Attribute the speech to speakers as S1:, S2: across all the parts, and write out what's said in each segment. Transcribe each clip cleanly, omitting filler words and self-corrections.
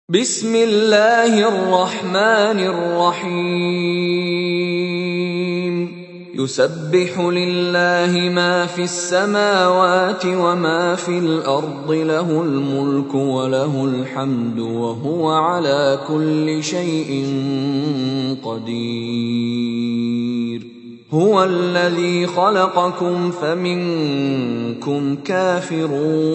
S1: بسم الله الرحمن الرحيم يسبح لله ما في السماوات وما في الأرض له الملك وله الحمد وهو على كل شيء قدير هو الذي خلقكم فمنكم كافر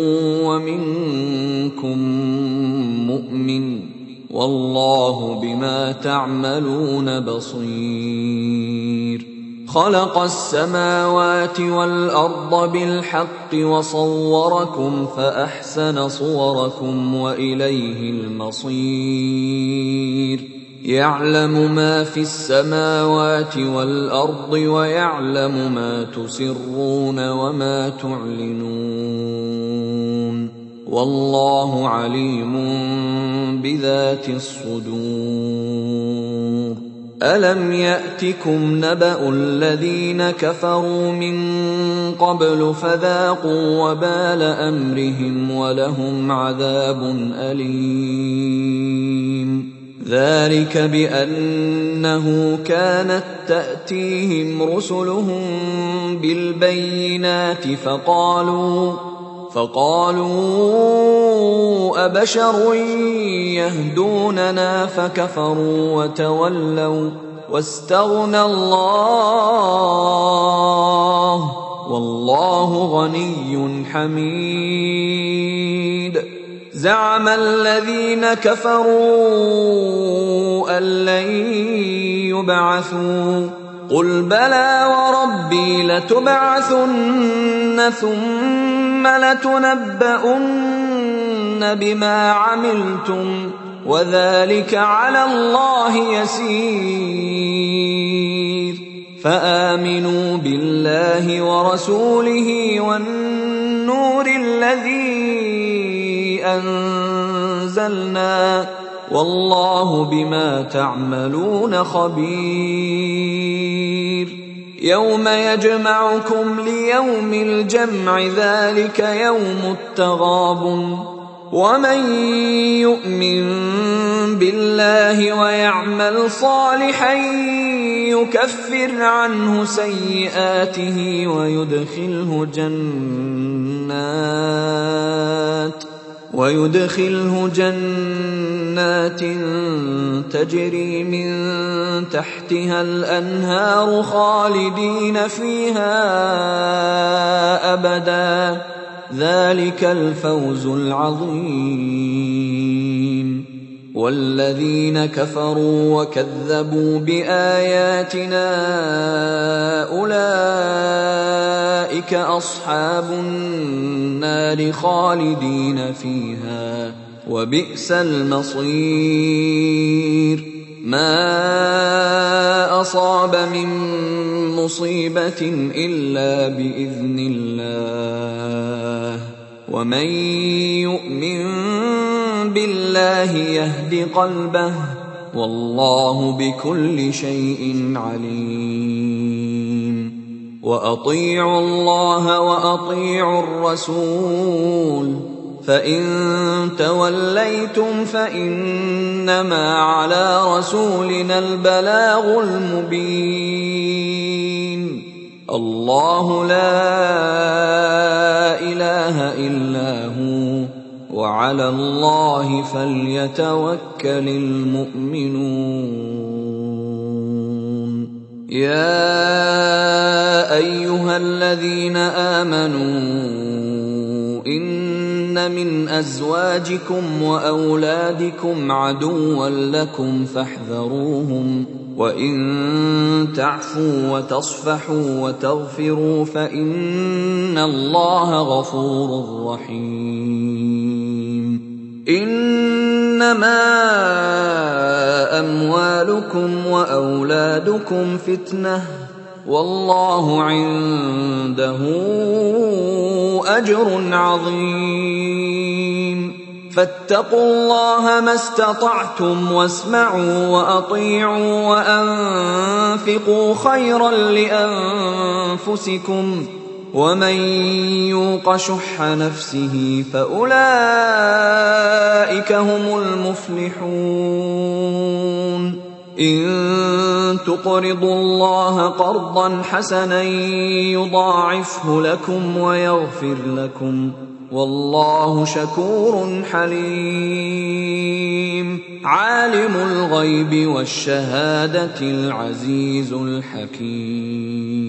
S1: ومنكم مؤمن والله بما تعملون بصير خلق السماوات والأرض بالحق وصوركم فأحسن صوركم وإليه المصير يعلم ما في السماوات والأرض ويعلم ما تسرون وما تعلنون والله عليم بذات الصدور ألم يأتكم نبأ الذين كفروا من قبل فذاقوا وبال أمرهم ولهم عذاب أليم ذلك بأنه كانت تأتيهم رسلهم بالبينات فقالوا أبشر يهدوننا فكفروا وتولوا واستغنى الله والله غني حميد زعم الذين كفروا أن لن يبعثوا قل بلى وربي لتبعثن ثم لتنبؤن بما عملتم وذلك على الله يسير فآمنوا بالله ورسوله والنور الذي أنزلنا والله بما تعملون خبير يوم يجمعكم ليوم الجمع ذلك يوم التغابن ومن يؤمن بالله ويعمل صالحا يكفر عنه سيئاته ويدخله جنات تجري من تحتها الأنهار خالدين فيها أبدا ذلك الفوز العظيم والذين كفروا وكذبوا بآياتنا أولئك أصحاب النار خالدين فيها وبئس المصير ما أصاب من مصيبة إلا بإذن الله ومن يؤمن بالله يهد قلبه والله بكل شيء عليم وأطيعوا الله وأطيعوا الرسول فإن توليتم فإنما على رسولنا البلاغ المبين الله لا إله إلا هو وعلى الله فليتوكل المؤمنون يا أيها الذين آمنوا إن من أزواجكم وأولادكم عدوا لكم فاحذروهم وإن تعفوا وتصفحوا وتغفروا فإن الله غفور رحيم إنما أموالكم وأولادكم فتنة والله عنده أجر عظيم فاتقوا الله ما استطعتم واسمعوا وأطيعوا وأنفقوا خيرا لأنفسكم ومن يوق شح نفسه فأولئك هم المفلحون إن تقرضوا الله قرضا حسنا يضاعفه لكم ويغفر لكم والله شكور حليم عالم الغيب والشهادة العزيز الحكيم